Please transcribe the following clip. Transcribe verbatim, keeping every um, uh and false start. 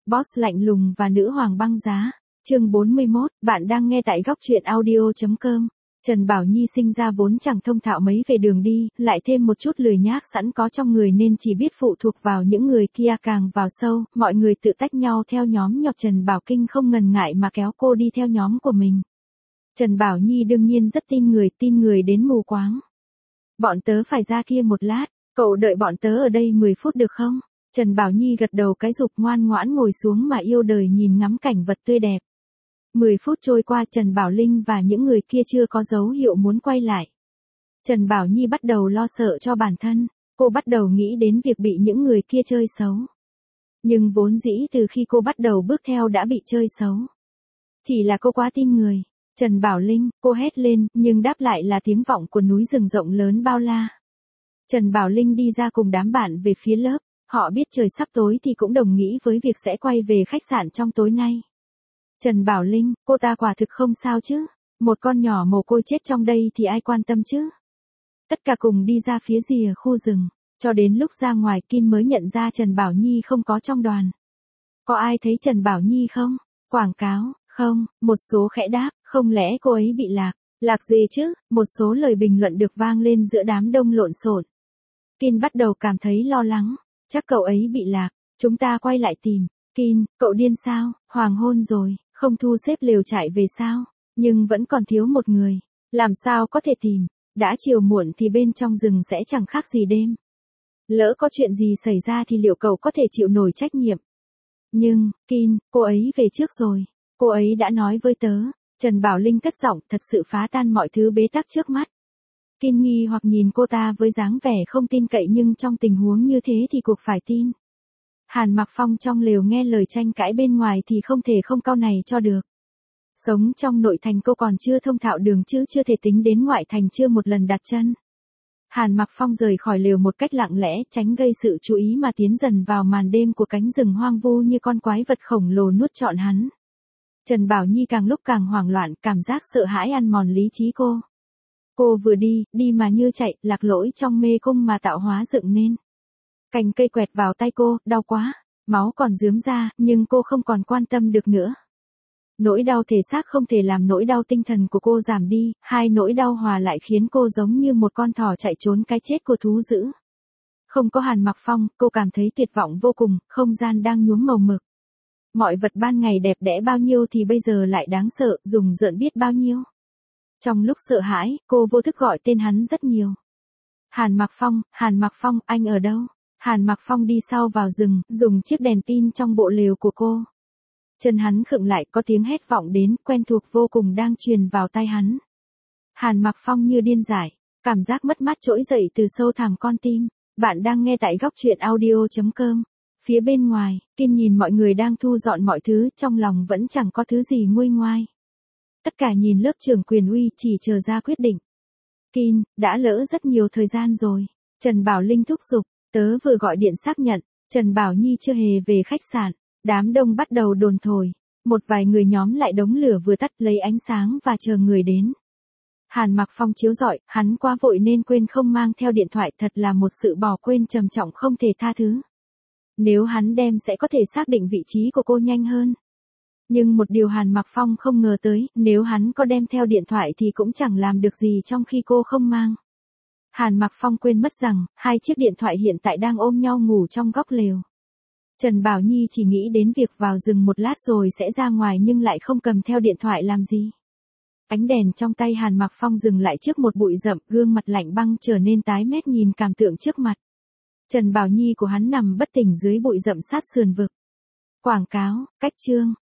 Boss lạnh lùng và nữ hoàng băng giá. Chương bốn mươi mốt, bạn đang nghe tại góc truyện audio chấm com. Trần Bảo Nhi sinh ra vốn chẳng thông thạo mấy về đường đi, lại thêm một chút lười nhác sẵn có trong người nên chỉ biết phụ thuộc vào những người kia, càng vào sâu, mọi người tự tách nhau theo nhóm nhọc. Trần Bảo Kinh không ngần ngại mà kéo cô đi theo nhóm của mình. Trần Bảo Nhi đương nhiên rất tin người, tin người đến mù quáng. Bọn tớ phải ra kia một lát, cậu đợi bọn tớ ở đây mười phút được không? Trần Bảo Nhi gật đầu cái rụp, ngoan ngoãn ngồi xuống mà yêu đời nhìn ngắm cảnh vật tươi đẹp. mười phút trôi qua, Trần Bảo Linh và những người kia chưa có dấu hiệu muốn quay lại. Trần Bảo Nhi bắt đầu lo sợ cho bản thân, cô bắt đầu nghĩ đến việc bị những người kia chơi xấu. Nhưng vốn dĩ từ khi cô bắt đầu bước theo đã bị chơi xấu. Chỉ là cô quá tin người. Trần Bảo Linh, cô hét lên, nhưng đáp lại là tiếng vọng của núi rừng rộng lớn bao la. Trần Bảo Linh đi ra cùng đám bạn về phía lớp, họ biết trời sắp tối thì cũng đồng nghĩ với việc sẽ quay về khách sạn trong tối nay. Trần Bảo Linh, cô ta quả thực không sao chứ, một con nhỏ mồ côi chết trong đây thì ai quan tâm chứ. Tất cả cùng đi ra phía rìa khu rừng, cho đến lúc ra ngoài Kim mới nhận ra Trần Bảo Nhi không có trong đoàn. Có ai thấy Trần Bảo Nhi không? Quảng cáo, không, một số khẽ đáp, không lẽ cô ấy bị lạc, lạc gì chứ, một số lời bình luận được vang lên giữa đám đông lộn xộn. Kim bắt đầu cảm thấy lo lắng, chắc cậu ấy bị lạc, chúng ta quay lại tìm. Kim, cậu điên sao, hoàng hôn rồi, không thu xếp lều trại về sao, nhưng vẫn còn thiếu một người, làm sao có thể tìm, đã chiều muộn thì bên trong rừng sẽ chẳng khác gì đêm. Lỡ có chuyện gì xảy ra thì liệu cậu có thể chịu nổi trách nhiệm? Nhưng, Kim, cô ấy về trước rồi, cô ấy đã nói với tớ. Trần Bảo Linh cất giọng thật sự phá tan mọi thứ bế tắc trước mắt. Kim nghi hoặc nhìn cô ta với dáng vẻ không tin cậy, nhưng trong tình huống như thế thì cuộc phải tin. Hàn Mặc Phong trong lều nghe lời tranh cãi bên ngoài thì không thể không cau này cho được. Sống trong nội thành cô còn chưa thông thạo đường chứ chưa thể tính đến ngoại thành chưa một lần đặt chân. Hàn Mặc Phong rời khỏi lều một cách lặng lẽ, tránh gây sự chú ý mà tiến dần vào màn đêm của cánh rừng hoang vu như con quái vật khổng lồ nuốt trọn hắn. Trần Bảo Nhi càng lúc càng hoảng loạn, cảm giác sợ hãi ăn mòn lý trí cô. Cô vừa đi, đi mà như chạy, lạc lỗi trong mê cung mà tạo hóa dựng nên. Cành cây quẹt vào tay cô, đau quá, máu còn rướm ra, nhưng cô không còn quan tâm được nữa. Nỗi đau thể xác không thể làm nỗi đau tinh thần của cô giảm đi, hai nỗi đau hòa lại khiến cô giống như một con thỏ chạy trốn cái chết của thú dữ. Không có Hàn Mặc Phong, cô cảm thấy tuyệt vọng vô cùng, không gian đang nhuốm màu mực. Mọi vật ban ngày đẹp đẽ bao nhiêu thì bây giờ lại đáng sợ, rùng rợn biết bao nhiêu. Trong lúc sợ hãi, cô vô thức gọi tên hắn rất nhiều. Hàn Mặc Phong, Hàn Mặc Phong, anh ở đâu? Hàn Mặc Phong đi sau vào rừng, dùng chiếc đèn pin trong bộ lều của cô. Chân hắn khựng lại, có tiếng hét vọng đến, quen thuộc vô cùng đang truyền vào tai hắn. Hàn Mặc Phong như điên dại, cảm giác mất mát trỗi dậy từ sâu thẳm con tim. Bạn đang nghe tại góc truyện audio chấm com. Phía bên ngoài, Kim nhìn mọi người đang thu dọn mọi thứ, trong lòng vẫn chẳng có thứ gì nguôi ngoai. Tất cả nhìn lớp trưởng quyền uy chỉ chờ ra quyết định. Kim, đã lỡ rất nhiều thời gian rồi. Trần Bảo Linh thúc giục, tớ vừa gọi điện xác nhận, Trần Bảo Nhi chưa hề về khách sạn. Đám đông bắt đầu đồn thổi, một vài người nhóm lại đống lửa vừa tắt lấy ánh sáng và chờ người đến. Hàn Mặc Phong chiếu rọi, hắn quá vội nên quên không mang theo điện thoại, thật là một sự bỏ quên trầm trọng không thể tha thứ. Nếu hắn đem sẽ có thể xác định vị trí của cô nhanh hơn. Nhưng một điều Hàn Mặc Phong không ngờ tới, nếu hắn có đem theo điện thoại thì cũng chẳng làm được gì trong khi cô không mang. Hàn Mặc Phong quên mất rằng, hai chiếc điện thoại hiện tại đang ôm nhau ngủ trong góc lều. Trần Bảo Nhi chỉ nghĩ đến việc vào rừng một lát rồi sẽ ra ngoài nhưng lại không cầm theo điện thoại làm gì. Ánh đèn trong tay Hàn Mặc Phong dừng lại trước một bụi rậm, gương mặt lạnh băng trở nên tái mét nhìn cảm tượng trước mặt. Trần Bảo Nhi của hắn nằm bất tỉnh dưới bụi rậm sát sườn vực. Quảng cáo, cách chương,